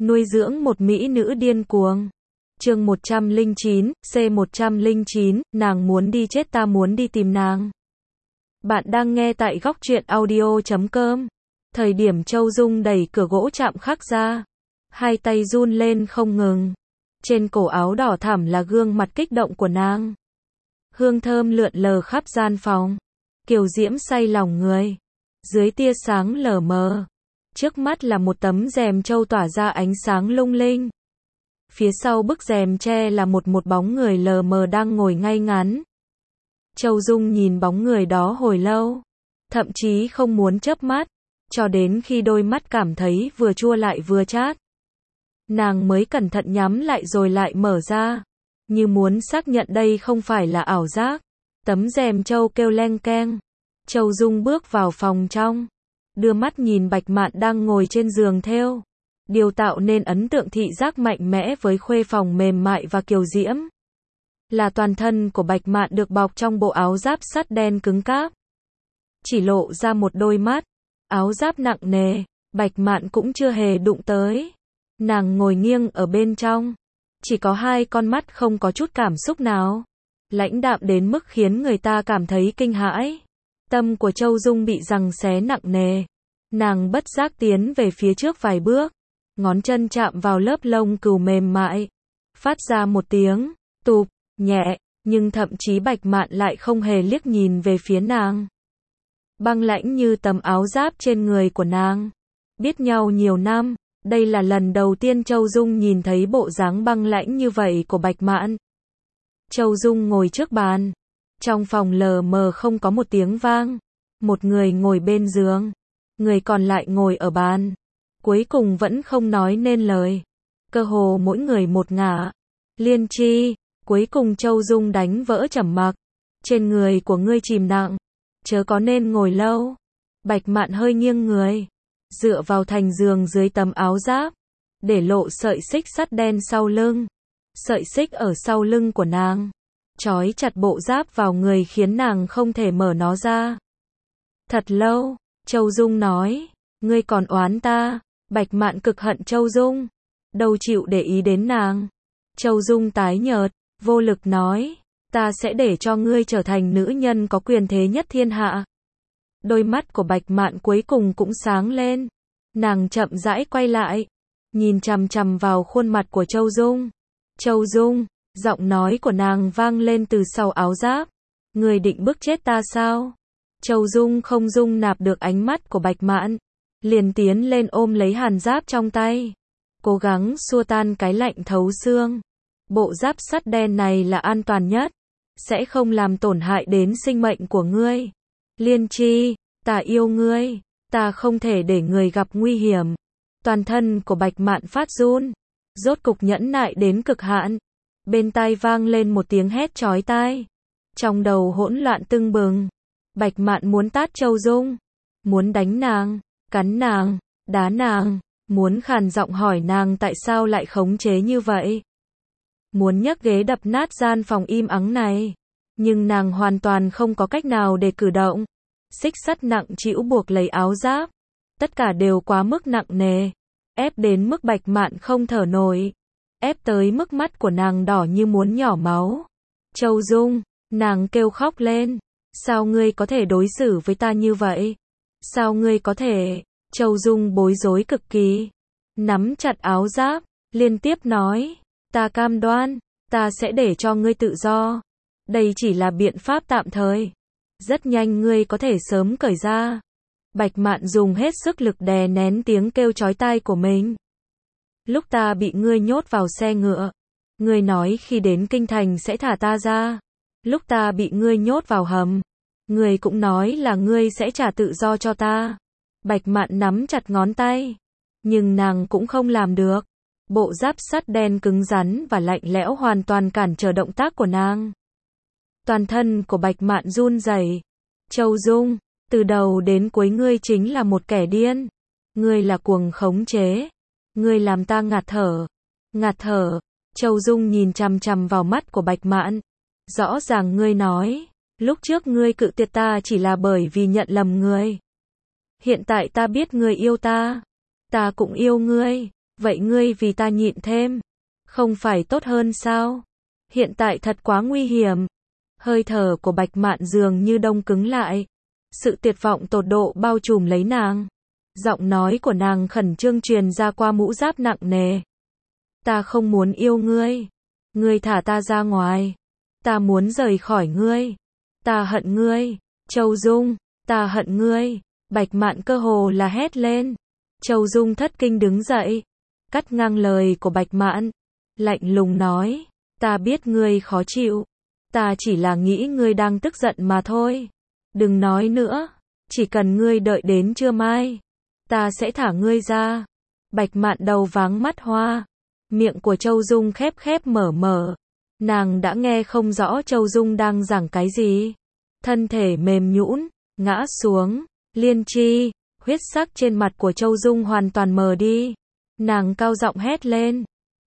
Nuôi dưỡng một mỹ nữ điên cuồng. Chương 109, C109, nàng muốn đi chết ta muốn đi tìm nàng. Bạn đang nghe tại góc truyện audio.com. Thời điểm Châu Dung đẩy cửa gỗ chạm khắc ra, hai tay run lên không ngừng. Trên cổ áo đỏ thẳm là gương mặt kích động của nàng. Hương thơm lượn lờ khắp gian phòng, kiều diễm say lòng người. Dưới tia sáng lờ mờ, trước mắt là một tấm rèm trâu tỏa ra ánh sáng lung linh. Phía sau bức rèm tre là một bóng người lờ mờ đang ngồi ngay ngắn. Châu Dung nhìn bóng người đó hồi lâu, thậm chí không muốn chớp mắt, cho đến khi đôi mắt cảm thấy vừa chua lại vừa chát. Nàng mới cẩn thận nhắm lại rồi lại mở ra, như muốn xác nhận đây không phải là ảo giác. Tấm rèm trâu kêu leng keng. Châu Dung bước vào phòng trong, đưa mắt nhìn Bạch Mạn đang ngồi trên giường thêu. Điều tạo nên ấn tượng thị giác mạnh mẽ với khuê phòng mềm mại và kiều diễm là toàn thân của Bạch Mạn được bọc trong bộ áo giáp sắt đen cứng cáp, chỉ lộ ra một đôi mắt. Áo giáp nặng nề, Bạch Mạn cũng chưa hề đụng tới. Nàng ngồi nghiêng ở bên trong, chỉ có hai con mắt không có chút cảm xúc nào, lãnh đạm đến mức khiến người ta cảm thấy kinh hãi. Tâm của Châu Dung bị giằng xé nặng nề. Nàng bất giác tiến về phía trước vài bước, ngón chân chạm vào lớp lông cừu mềm mại, phát ra một tiếng tụp nhẹ, nhưng thậm chí Bạch Mạn lại không hề liếc nhìn về phía nàng. Băng lãnh như tấm áo giáp trên người của nàng. Biết nhau nhiều năm, đây là lần đầu tiên Châu Dung nhìn thấy bộ dáng băng lãnh như vậy của Bạch Mạn. Châu Dung ngồi trước bàn. Trong phòng lờ mờ không có một tiếng vang. Một người ngồi bên giường, người còn lại ngồi ở bàn. Cuối cùng vẫn không nói nên lời. Cơ hồ mỗi người một ngả. Liên Chi, cuối cùng Châu Dung đánh vỡ trầm mặc. Trên người của ngươi chìm nặng, chớ có nên ngồi lâu. Bạch Mạn hơi nghiêng người, dựa vào thành giường dưới tấm áo giáp, để lộ sợi xích sắt đen sau lưng. Sợi xích ở sau lưng của nàng trói chặt bộ giáp vào người khiến nàng không thể mở nó ra. Thật lâu, Châu Dung nói, ngươi còn oán ta. Bạch Mạn cực hận Châu Dung, đâu chịu để ý đến nàng. Châu Dung tái nhợt, vô lực nói, ta sẽ để cho ngươi trở thành nữ nhân có quyền thế nhất thiên hạ. Đôi mắt của Bạch Mạn cuối cùng cũng sáng lên. Nàng chậm rãi quay lại, nhìn chằm chằm vào khuôn mặt của Châu Dung. Châu Dung, giọng nói của nàng vang lên từ sau áo giáp. Ngươi định bức chết ta sao? Châu Dung không dung nạp được ánh mắt của Bạch Mạn, liền tiến lên ôm lấy hàn giáp trong tay, cố gắng xua tan cái lạnh thấu xương. Bộ giáp sắt đen này là an toàn nhất, sẽ không làm tổn hại đến sinh mệnh của ngươi. Liên Chi, ta yêu ngươi, ta không thể để ngươi gặp nguy hiểm. Toàn thân của Bạch Mạn phát run, rốt cục nhẫn nại đến cực hạn. Bên tai vang lên một tiếng hét chói tai, trong đầu hỗn loạn tưng bừng. Bạch Mạn muốn tát Châu Dung, muốn đánh nàng, cắn nàng, đá nàng, muốn khàn giọng hỏi nàng tại sao lại khống chế như vậy. Muốn nhấc ghế đập nát gian phòng im ắng này, nhưng nàng hoàn toàn không có cách nào để cử động. Xích sắt nặng trĩu buộc lấy áo giáp, tất cả đều quá mức nặng nề, ép đến mức Bạch Mạn không thở nổi, ép tới mức mắt của nàng đỏ như muốn nhỏ máu. Châu Dung, nàng kêu khóc lên, sao ngươi có thể đối xử với ta như vậy? Sao ngươi có thể? Châu Dung bối rối cực kỳ, nắm chặt áo giáp, liên tiếp nói, ta cam đoan, ta sẽ để cho ngươi tự do. Đây chỉ là biện pháp tạm thời, rất nhanh ngươi có thể sớm cởi ra. Bạch Mạn dùng hết sức lực đè nén tiếng kêu chói tai của mình. Lúc ta bị ngươi nhốt vào xe ngựa, ngươi nói khi đến kinh thành sẽ thả ta ra. Lúc ta bị ngươi nhốt vào hầm, ngươi cũng nói là ngươi sẽ trả tự do cho ta. Bạch Mạn nắm chặt ngón tay, nhưng nàng cũng không làm được. Bộ giáp sắt đen cứng rắn và lạnh lẽo hoàn toàn cản trở động tác của nàng. Toàn thân của Bạch Mạn run rẩy. Châu Dung, từ đầu đến cuối ngươi chính là một kẻ điên. Ngươi là cuồng khống chế. Ngươi làm ta ngạt thở. Ngạt thở. Châu Dung nhìn chằm chằm vào mắt của Bạch Mạn. Rõ ràng ngươi nói, lúc trước ngươi cự tuyệt ta chỉ là bởi vì nhận lầm ngươi. Hiện tại ta biết ngươi yêu ta. Ta cũng yêu ngươi. vậy ngươi vì ta nhịn thêm, không phải tốt hơn sao? Hiện tại thật quá nguy hiểm. Hơi thở của Bạch Mạn dường như đông cứng lại. Sự tuyệt vọng tột độ bao trùm lấy nàng. Giọng nói của nàng khẩn trương truyền ra qua mũ giáp nặng nề. Ta không muốn yêu ngươi. Ngươi thả ta ra ngoài. Ta muốn rời khỏi ngươi. Ta hận ngươi. Châu Dung, ta hận ngươi. Bạch Mạn cơ hồ là hét lên. Châu Dung thất kinh đứng dậy, cắt ngang lời của Bạch Mạn, lạnh lùng nói, ta biết ngươi khó chịu, ta chỉ là nghĩ ngươi đang tức giận mà thôi. Đừng nói nữa, chỉ cần ngươi đợi đến trưa mai, ta sẽ thả ngươi ra. Bạch Mạn đầu váng mắt hoa, miệng của Châu Dung khép khép mở mở, nàng đã nghe không rõ Châu Dung đang giảng cái gì. Thân thể mềm nhũn, ngã xuống, liên chi. Huyết sắc trên mặt của Châu Dung hoàn toàn mờ đi. Nàng cao giọng hét lên.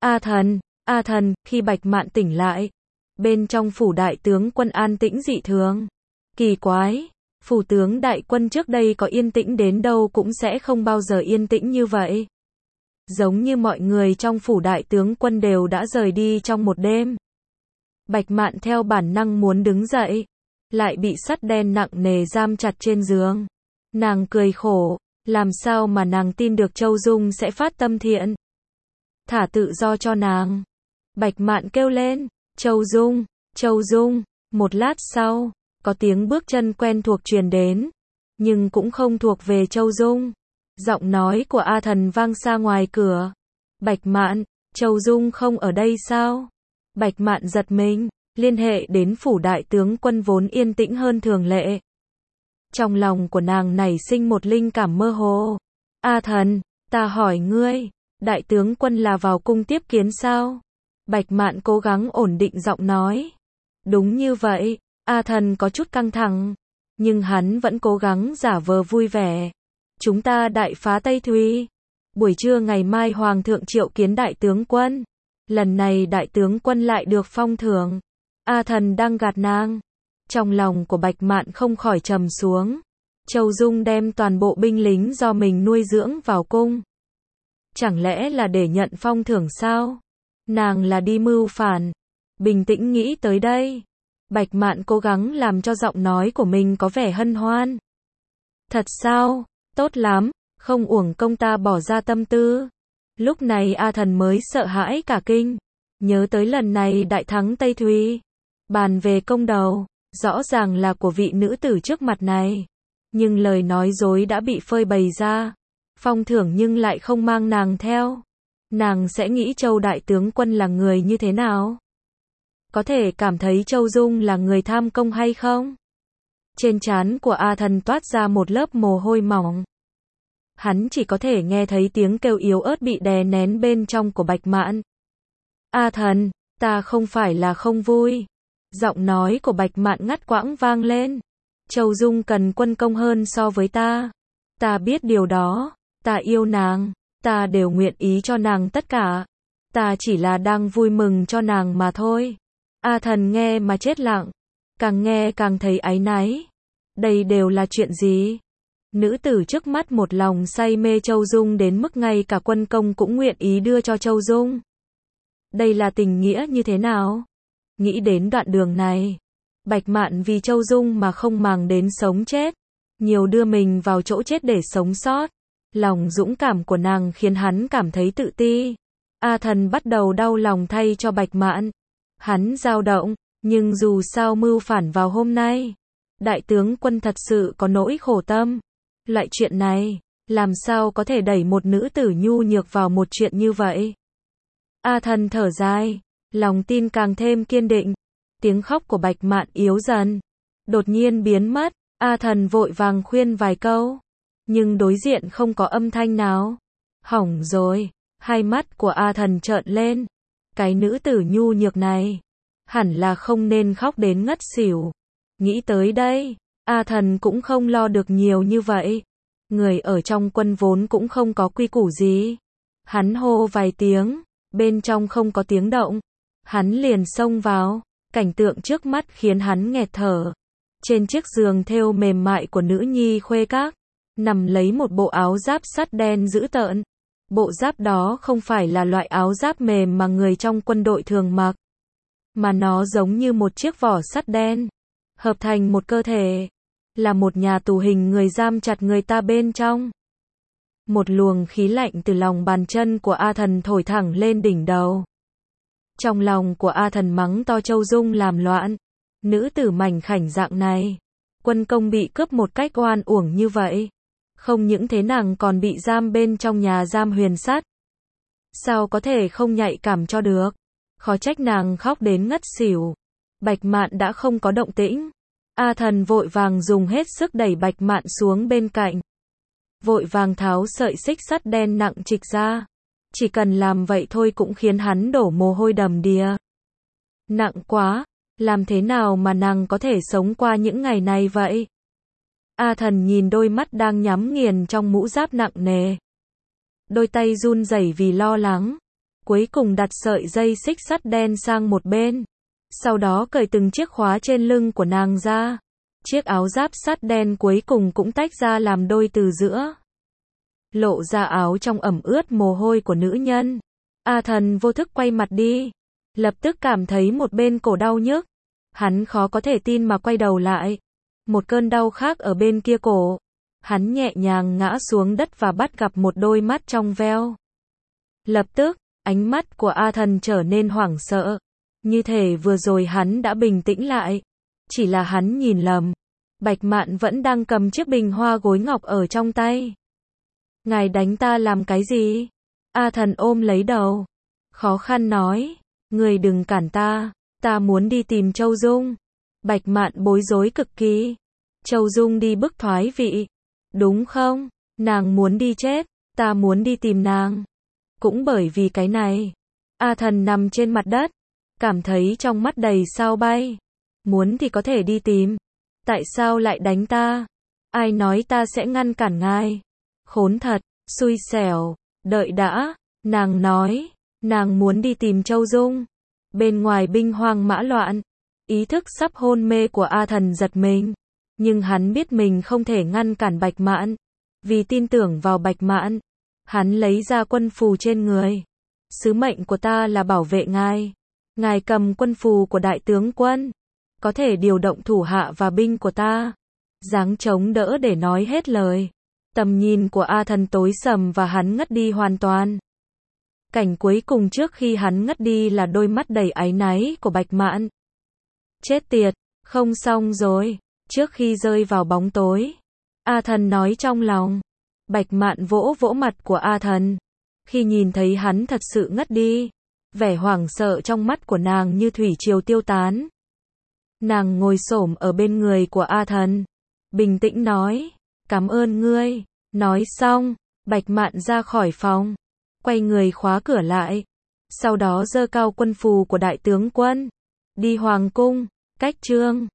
A thần, khi Bạch Mạn tỉnh lại. Bên trong phủ đại tướng quân an tĩnh dị thường. Kỳ quái, phủ tướng đại quân trước đây có yên tĩnh đến đâu cũng sẽ không bao giờ yên tĩnh như vậy. Giống như mọi người trong phủ đại tướng quân đều đã rời đi trong một đêm. Bạch Mạn theo bản năng muốn đứng dậy. Lại bị sắt đen nặng nề giam chặt trên giường. Nàng cười khổ, làm sao mà nàng tin được Châu Dung sẽ phát tâm thiện. Thả tự do cho nàng. Bạch Mạn kêu lên, Châu Dung, một lát sau, có tiếng bước chân quen thuộc truyền đến, nhưng cũng không thuộc về Châu Dung. Giọng nói của A Thần vang xa ngoài cửa. Bạch Mạn, Châu Dung không ở đây sao? Bạch Mạn giật mình, liên hệ đến phủ đại tướng quân vốn yên tĩnh hơn thường lệ. Trong lòng của nàng nảy sinh một linh cảm mơ hồ. A Thần, ta hỏi ngươi, đại tướng quân là vào cung tiếp kiến sao? Bạch Mạn cố gắng ổn định giọng nói. Đúng như vậy, A Thần có chút căng thẳng, nhưng hắn vẫn cố gắng giả vờ vui vẻ. Chúng ta đại phá Tây Thùy. Buổi trưa ngày mai Hoàng thượng triệu kiến đại tướng quân. Lần này đại tướng quân lại được phong thưởng. A Thần đang gạt nàng. Trong lòng của Bạch Mạn không khỏi trầm xuống. Châu Dung đem toàn bộ binh lính do mình nuôi dưỡng vào cung. Chẳng lẽ là để nhận phong thưởng sao? Nàng là đi mưu phản. Bình tĩnh nghĩ tới đây. Bạch Mạn cố gắng làm cho giọng nói của mình có vẻ hân hoan. Thật sao? Tốt lắm, không uổng công ta bỏ ra tâm tư. Lúc này A Thần mới sợ hãi cả kinh. Nhớ tới lần này đại thắng Tây Thùy. Bàn về công đầu, rõ ràng là của vị nữ tử trước mặt này. Nhưng lời nói dối đã bị phơi bày ra. Phong thưởng nhưng lại không mang nàng theo. Nàng sẽ nghĩ Châu đại tướng quân là người như thế nào? Có thể cảm thấy Châu Dung là người tham công hay không? Trên trán của A Thần toát ra một lớp mồ hôi mỏng. Hắn chỉ có thể nghe thấy tiếng kêu yếu ớt bị đè nén bên trong của Bạch Mạn. A Thần, ta không phải là không vui. Giọng nói của Bạch Mạn ngắt quãng vang lên. Châu Dung cần quân công hơn so với ta. Ta biết điều đó. Ta yêu nàng. Ta đều nguyện ý cho nàng tất cả. Ta chỉ là đang vui mừng cho nàng mà thôi. A Thần nghe mà chết lặng. Càng nghe càng thấy áy náy. Đây đều là chuyện gì? Nữ tử trước mắt một lòng say mê Châu Dung đến mức ngay cả quân công cũng nguyện ý đưa cho Châu Dung. Đây là tình nghĩa như thế nào? Nghĩ đến đoạn đường này, Bạch Mạn vì Châu Dung mà không màng đến sống chết, nhiều đưa mình vào chỗ chết để sống sót. Lòng dũng cảm của nàng khiến hắn cảm thấy tự ti. A Thần bắt đầu đau lòng thay cho Bạch Mạn. Hắn dao động, nhưng dù sao mưu phản vào hôm nay, đại tướng quân thật sự có nỗi khổ tâm. Loại chuyện này, làm sao có thể đẩy một nữ tử nhu nhược vào một chuyện như vậy? A Thần thở dài, lòng tin càng thêm kiên định. Tiếng khóc của Bạch Mạn yếu dần, đột nhiên biến mất. A Thần vội vàng khuyên vài câu, nhưng đối diện không có âm thanh nào. Hỏng rồi, hai mắt của A Thần trợn lên. Cái nữ tử nhu nhược này, hẳn là không nên khóc đến ngất xỉu. Nghĩ tới đây, A Thần cũng không lo được nhiều như vậy. Người ở trong quân vốn cũng không có quy củ gì. Hắn hô vài tiếng, bên trong không có tiếng động. Hắn liền xông vào, cảnh tượng trước mắt khiến hắn nghẹt thở. Trên chiếc giường thêu mềm mại của nữ nhi khuê các, nằm lấy một bộ áo giáp sắt đen dữ tợn. Bộ giáp đó không phải là loại áo giáp mềm mà người trong quân đội thường mặc, mà nó giống như một chiếc vỏ sắt đen, hợp thành một cơ thể, là một nhà tù hình người giam chặt người ta bên trong. Một luồng khí lạnh từ lòng bàn chân của A Thần thổi thẳng lên đỉnh đầu. Trong lòng của A Thần mắng to Châu Dung làm loạn. Nữ tử mảnh khảnh dạng này, quân công bị cướp một cách oan uổng như vậy. Không những thế nàng còn bị giam bên trong nhà giam Huyền Sắt. Sao có thể không nhạy cảm cho được? Khó trách nàng khóc đến ngất xỉu. Bạch Mạn đã không có động tĩnh. A Thần vội vàng dùng hết sức đẩy Bạch Mạn xuống bên cạnh. Vội vàng tháo sợi xích sắt đen nặng trịch ra. Chỉ cần làm vậy thôi cũng khiến hắn đổ mồ hôi đầm đìa. Nặng quá, làm thế nào mà nàng có thể sống qua những ngày này vậy? A Thần nhìn đôi mắt đang nhắm nghiền trong mũ giáp nặng nề. Đôi tay run rẩy vì lo lắng. Cuối cùng đặt sợi dây xích sắt đen sang một bên. Sau đó cởi từng chiếc khóa trên lưng của nàng ra. Chiếc áo giáp sắt đen cuối cùng cũng tách ra làm đôi từ giữa. Lộ ra áo trong ẩm ướt mồ hôi của nữ nhân. A Thần vô thức quay mặt đi. Lập tức cảm thấy một bên cổ đau nhức. Hắn khó có thể tin mà quay đầu lại. Một cơn đau khác ở bên kia cổ. Hắn nhẹ nhàng ngã xuống đất và bắt gặp một đôi mắt trong veo. Lập tức, ánh mắt của A Thần trở nên hoảng sợ. Như thể vừa rồi hắn đã bình tĩnh lại. Chỉ là hắn nhìn lầm. Bạch Mạn vẫn đang cầm chiếc bình hoa gối ngọc ở trong tay. Ngài đánh ta làm cái gì? A Thần ôm lấy đầu. Khó khăn nói. Người đừng cản ta. Ta muốn đi tìm Châu Dung. Bạch Mạn bối rối cực kỳ. Châu Dung đi bức thoái vị. Đúng không? Nàng muốn đi chết. Ta muốn đi tìm nàng. Cũng bởi vì cái này. A Thần nằm trên mặt đất. Cảm thấy trong mắt đầy sao bay. Muốn thì có thể đi tìm. Tại sao lại đánh ta? Ai nói ta sẽ ngăn cản ngài? Khốn thật, xui xẻo. Đợi đã. Nàng nói. Nàng muốn đi tìm Châu Dung. Bên ngoài binh hoang mã loạn. Ý thức sắp hôn mê của A Thần giật mình. Nhưng hắn biết mình không thể ngăn cản Bạch Mạn. Vì tin tưởng vào Bạch Mạn. Hắn lấy ra quân phù trên người. Sứ mệnh của ta là bảo vệ ngài. Ngài cầm quân phù của đại tướng quân. Có thể điều động thủ hạ và binh của ta. Giáng chống đỡ để nói hết lời. Tầm nhìn của A Thần tối sầm và hắn ngất đi hoàn toàn. Cảnh cuối cùng trước khi hắn ngất đi là đôi mắt đầy áy náy của Bạch Mạn. Chết tiệt, không xong rồi. Trước khi rơi vào bóng tối, A Thần nói trong lòng. Bạch Mạn vỗ vỗ mặt của A Thần. Khi nhìn thấy hắn thật sự ngất đi, vẻ hoảng sợ trong mắt của nàng như thủy triều tiêu tán. Nàng ngồi xổm ở bên người của A Thần, bình tĩnh nói, cảm ơn ngươi. Nói xong, Bạch Mạn ra khỏi phòng, quay người khóa cửa lại. Sau đó giơ cao quân phù của đại tướng quân, đi hoàng cung. Cách chương